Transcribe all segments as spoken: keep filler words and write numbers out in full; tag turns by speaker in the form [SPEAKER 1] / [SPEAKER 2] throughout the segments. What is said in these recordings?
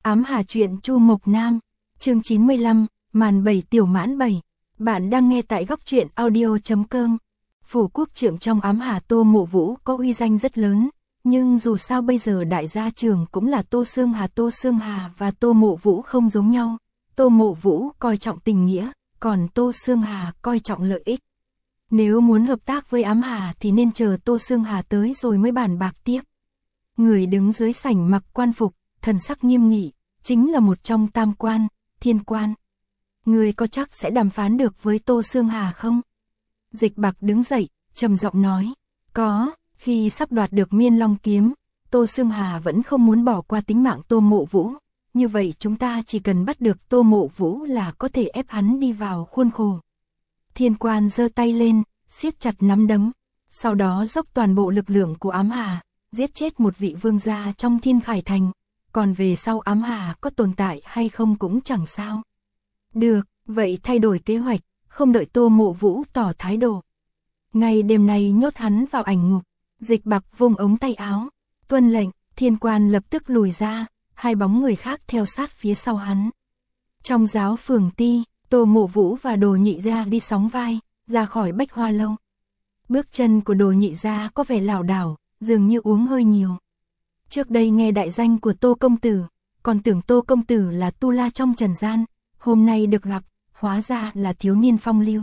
[SPEAKER 1] Ám Hà truyện Chu Mộc Nam, chương chín mươi lăm, màn bảy tiểu mãn bảy. Bạn đang nghe tại góc truyện audio.com. Phủ quốc trưởng trong Ám Hà Tô Mộ Vũ có uy danh rất lớn, nhưng dù sao bây giờ đại gia trưởng cũng là Tô Sương Hà. Tô Sương Hà và Tô Mộ Vũ không giống nhau. Tô Mộ Vũ coi trọng tình nghĩa, còn Tô Sương Hà coi trọng lợi ích. Nếu muốn hợp tác với Ám Hà thì nên chờ Tô Sương Hà tới rồi mới bàn bạc tiếp. Người đứng dưới sảnh mặc quan phục, thần sắc nghiêm nghị, chính là một trong tam quan, Thiên Quan. Người có chắc sẽ đàm phán được với Tô Sương Hà không? Dịch Bạc đứng dậy, trầm giọng nói, có. Khi sắp đoạt được Miên Long kiếm, Tô Sương Hà vẫn không muốn bỏ qua tính mạng Tô Mộ Vũ. Như vậy chúng ta chỉ cần bắt được Tô Mộ Vũ là có thể ép hắn đi vào khuôn khổ. Thiên Quan giơ tay lên, siết chặt nắm đấm, sau đó dốc toàn bộ lực lượng của Ám Hà, giết chết một vị vương gia trong Thiên Khải Thành. Còn về sau Ám Hà có tồn tại hay không cũng chẳng sao. Được, vậy thay đổi kế hoạch, không đợi Tô Mộ Vũ tỏ thái độ. Ngày đêm này nhốt hắn vào ảnh ngục. Dịch Bạc vung ống tay áo, tuân lệnh. Thiên Quan lập tức lùi ra, hai bóng người khác theo sát phía sau hắn. Trong giáo phường Ti, Tô Mộ Vũ và Đồ Nhị Gia đi sóng vai, ra khỏi Bách Hoa Lâu. Bước chân của Đồ Nhị Gia có vẻ lảo đảo, dường như uống hơi nhiều. Trước đây nghe đại danh của Tô Công Tử, còn tưởng Tô Công Tử là tu la trong trần gian, hôm nay được gặp, hóa ra là thiếu niên phong lưu.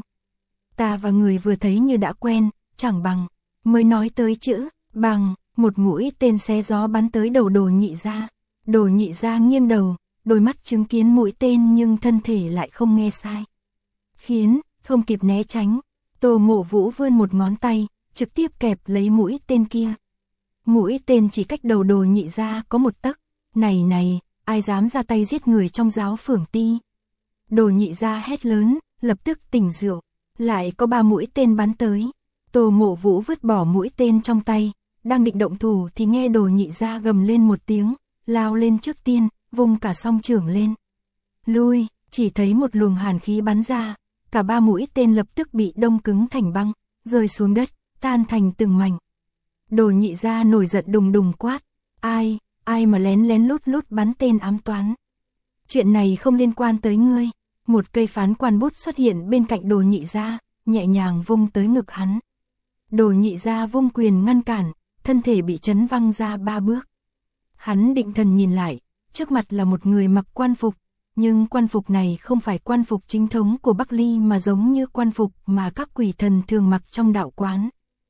[SPEAKER 1] Ta và người vừa thấy như đã quen, chẳng bằng, mới nói tới chữ, bằng, một mũi tên xé gió bắn tới đầu Đồ Nhị Gia. Đồ Nhị Gia nghiêng đầu, đôi mắt chứng kiến mũi tên nhưng thân thể lại không nghe sai. Khiến, không kịp né tránh, Tô Mộ Vũ vươn một ngón tay, trực tiếp kẹp lấy mũi tên kia. Mũi tên chỉ cách đầu Đồ Nhị Gia có một tấc. Này này, ai dám ra tay giết người trong giáo phường Ti? Đồ Nhị Gia hét lớn, lập tức tỉnh rượu. Lại có ba mũi tên bắn tới. Tô Mộ Vũ vứt bỏ mũi tên trong tay, đang định động thủ thì nghe Đồ Nhị Gia gầm lên một tiếng, lao lên trước tiên, vung cả song chưởng lên. Lui, chỉ thấy một luồng hàn khí bắn ra, cả ba mũi tên lập tức bị đông cứng thành băng, rơi xuống đất, tan thành từng mảnh. Đồ Nhị Gia nổi giận đùng đùng quát, ai, ai mà lén lén lút lút bắn tên ám toán. Chuyện này không liên quan tới ngươi. Một cây phán quan bút xuất hiện bên cạnh Đồ Nhị Gia, nhẹ nhàng vung tới ngực hắn. Đồ Nhị Gia vung quyền ngăn cản, thân thể bị chấn văng ra ba bước. Hắn định thần nhìn lại, trước mặt là một người mặc quan phục, nhưng quan phục này không phải quan phục chính thống của Bắc Ly mà giống như quan phục mà các quỷ thần thường mặc trong đạo quán.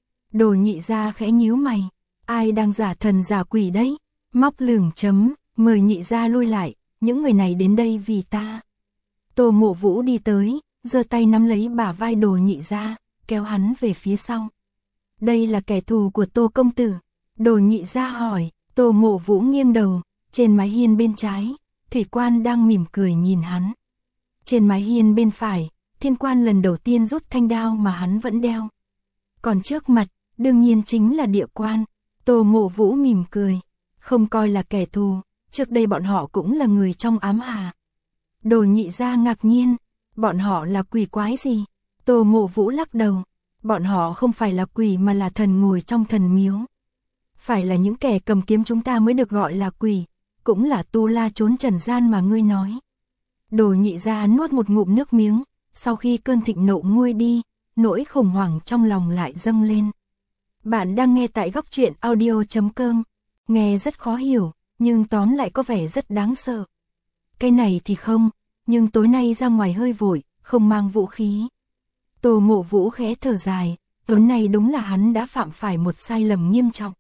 [SPEAKER 1] Đồ Nhị Gia khẽ nhíu mày, ai đang giả thần giả quỷ đấy? Móc lửng chấm, mời Nhị Gia lui lại, những người này đến đây vì ta. Tô Mộ Vũ đi tới, giơ tay nắm lấy bả vai Đồ Nhị Gia, kéo hắn về phía sau. Đây là kẻ thù của Tô Công Tử. Đồ Nhị Gia hỏi. Tô Mộ Vũ nghiêng đầu, trên mái hiên bên trái, Thủy Quan đang mỉm cười nhìn hắn. Trên mái hiên bên phải, Thiên Quan lần đầu tiên rút thanh đao mà hắn vẫn đeo. Còn trước mặt, đương nhiên chính là Địa Quan. Tô Mộ Vũ mỉm cười, không coi là kẻ thù, trước đây bọn họ cũng là người trong Ám Hà. Đồ Nhị Gia ngạc nhiên, bọn họ là quỷ quái gì? Tô Mộ Vũ lắc đầu, bọn họ không phải là quỷ mà là thần ngồi trong thần miếu. Phải là những kẻ cầm kiếm chúng ta mới được gọi là quỷ, cũng là tu la trốn trần gian mà ngươi nói. Đồ Nhị Gia nuốt một ngụm nước miếng, sau khi cơn thịnh nộ nguôi đi, nỗi khủng hoảng trong lòng lại dâng lên. Bạn đang nghe tại góc truyện audio.com, nghe rất khó hiểu, nhưng tóm lại có vẻ rất đáng sợ. Cái này thì không, nhưng tối nay ra ngoài hơi vội, không mang vũ khí. Tô Mộ Vũ khẽ thở dài, tối nay đúng là hắn đã phạm phải một sai lầm nghiêm trọng.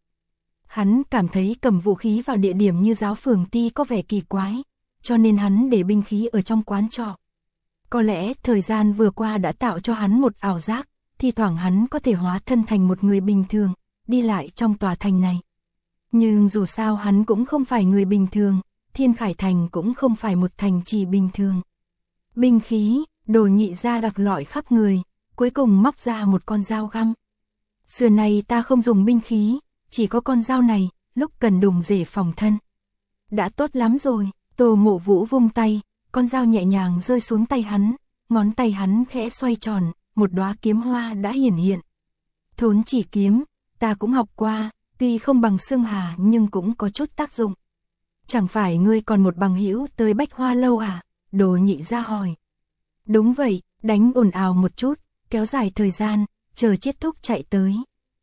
[SPEAKER 1] Hắn cảm thấy cầm vũ khí vào địa điểm như giáo phường Ti có vẻ kỳ quái, cho nên hắn để binh khí ở trong quán trọ. Có lẽ thời gian vừa qua đã tạo cho hắn một ảo giác, thi thoảng hắn có thể hóa thân thành một người bình thường, đi lại trong tòa thành này. Nhưng dù sao hắn cũng không phải người bình thường, Thiên Khải Thành cũng không phải một thành trì bình thường. Binh khí, Đồ Nhị Gia đặc lọi khắp người, cuối cùng móc ra một con dao găm. Xưa này ta không dùng binh khí, chỉ có con dao này, lúc cần đùng để phòng thân. Đã tốt lắm rồi. Tô Mộ Vũ vung tay, con dao nhẹ nhàng rơi xuống tay hắn, ngón tay hắn khẽ xoay tròn, một đóa kiếm hoa đã hiển hiện. Thốn chỉ kiếm, ta cũng học qua, tuy không bằng Sương Hà nhưng cũng có chút tác dụng. chẳng phải ngươi còn một bằng hữu tới Bách Hoa Lâu à? Đồ Nhị Gia hỏi. Đúng vậy, đánh ồn ào một chút, kéo dài thời gian, chờ Chiết Thúc chạy tới.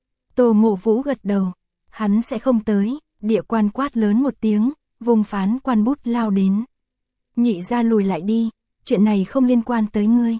[SPEAKER 1] Tô Mộ Vũ gật đầu, hắn sẽ không tới, Địa Quan quát lớn một tiếng, vùng phán quan bút lao đến. Nhị Gia lùi lại đi, chuyện này không liên quan tới ngươi.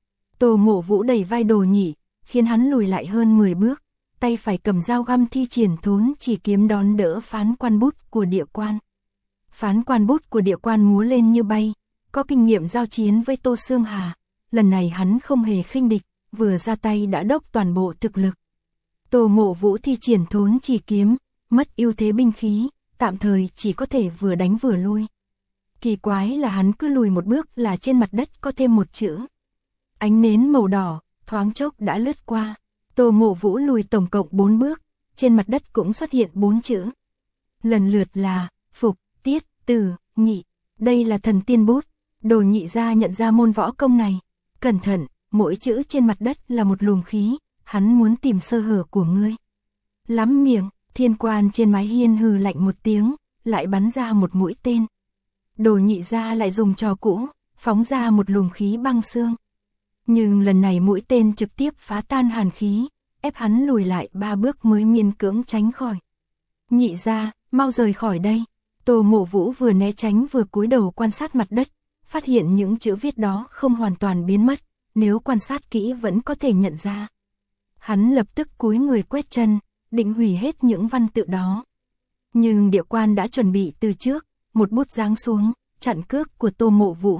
[SPEAKER 1] Tô Mộ Vũ đẩy vai Đồ Nhị, khiến hắn lùi lại hơn mười bước, tay phải cầm dao găm thi triển thốn chỉ kiếm đón đỡ phán quan bút của Địa Quan. Phán quan bút của Địa Quan múa lên như bay, có kinh nghiệm giao chiến với Tô Xương Hà, lần này hắn không hề khinh địch, vừa ra tay đã đốc toàn bộ thực lực. Tô Mộ Vũ thi triển thốn chỉ kiếm, mất ưu thế binh khí, tạm thời chỉ có thể vừa đánh vừa lui. Kỳ quái là hắn cứ lùi một bước là trên mặt đất có thêm một chữ. Ánh nến màu đỏ, thoáng chốc đã lướt qua. Tô Mộ Vũ lùi tổng cộng bốn bước, trên mặt đất cũng xuất hiện bốn chữ. Lần lượt là, Phục, Tiết, Tử, Nhị. Đây là thần tiên bút. Đồ Nhị Gia nhận ra môn võ công này. Cẩn thận, mỗi chữ trên mặt đất là một luồng khí, hắn muốn tìm sơ hở của ngươi. Lắm miệng, Thiên Quan trên mái hiên hừ lạnh một tiếng, lại bắn ra một mũi tên. Đồ Nhị Gia lại dùng trò cũ, phóng ra một luồng khí băng xương. Nhưng lần này mũi tên trực tiếp phá tan hàn khí, ép hắn lùi lại ba bước mới miễn cưỡng tránh khỏi. Nhị Gia, mau rời khỏi đây. Tô Mộ Vũ vừa né tránh vừa cúi đầu quan sát mặt đất, phát hiện những chữ viết đó không hoàn toàn biến mất, nếu quan sát kỹ vẫn có thể nhận ra. Hắn lập tức cúi người quét chân, định hủy hết những văn tự đó. Nhưng Địa Quan đã chuẩn bị từ trước, một bút giáng xuống, chặn cước của Tô Mộ Vũ.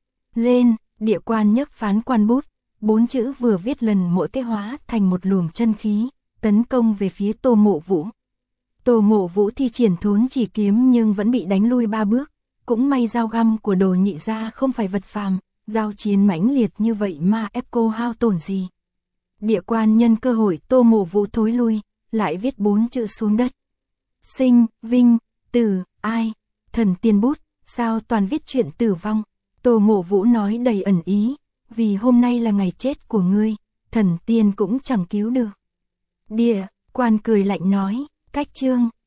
[SPEAKER 1] Lên, Địa Quan nhấc phán quan bút, bốn chữ vừa viết lần mỗi cái hóa thành một luồng chân khí, tấn công về phía Tô Mộ Vũ. Tô Mộ Vũ thi triển thốn chỉ kiếm nhưng vẫn bị đánh lui ba bước, cũng may dao găm của Đồ Nhị Gia không phải vật phàm, giao chiến mãnh liệt như vậy mà ép cô hao tổn gì. Địa Quan nhân cơ hội Tô Mộ Vũ thối lui, lại viết bốn chữ xuống đất. Sinh, vinh, tử, ai, thần tiên bút, sao toàn viết chuyện tử vong. Tô Mộ Vũ nói đầy ẩn ý, vì hôm nay là ngày chết của ngươi, thần tiên cũng chẳng cứu được. Địa Quan cười lạnh nói, cách chương.